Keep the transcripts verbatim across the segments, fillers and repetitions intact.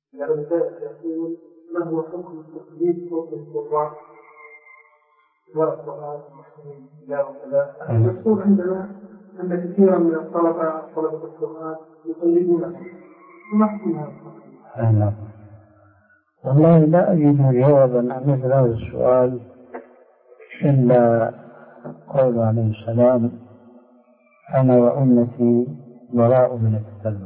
يعني يقول ما هو حكم التقليد فوق القرآن والقرآن المسلمين لا وكذا؟ يقول عندنا أن كثيرا من الطلبة طلبة القرآن يقلدونه، ما حكم هذا التقليد؟ والله لا أجد جوابا عن مثل هذا السؤال إلا قول عليه السلام: أنا وأمتي براء من التكلم.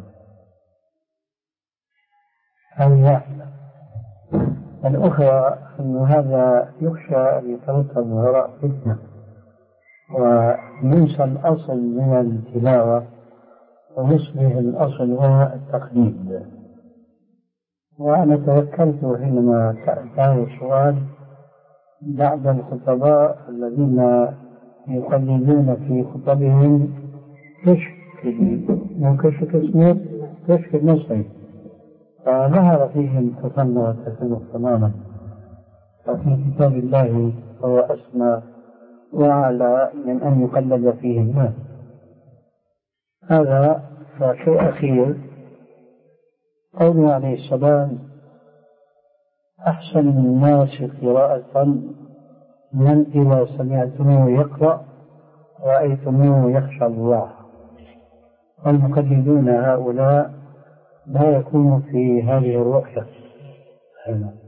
هذه واحدة. الأخرى أن هذا يخشى أن يترتب وراء فتنة وينسى الأصل من التلاوة ويصبح الأصل هو التقليد. وأنا توكلت حينما سألت هذا السؤال بعض الخطباء الذين يقلدون في خطبهم كشك وكشك اسمه كشك المصري، فظهر فيهم تفنن وتفنن تماما. ففي كتاب الله هو أسمى وأعلى من أن يقلد فيه الناس. هذا فشيء أخير قوله عليه السلام: أحسن الناس قراءة من إذا سمعتموه يقرأ رأيتموه يخشى الله. والمقلدون هؤلاء لا يكون في هذه الرؤية.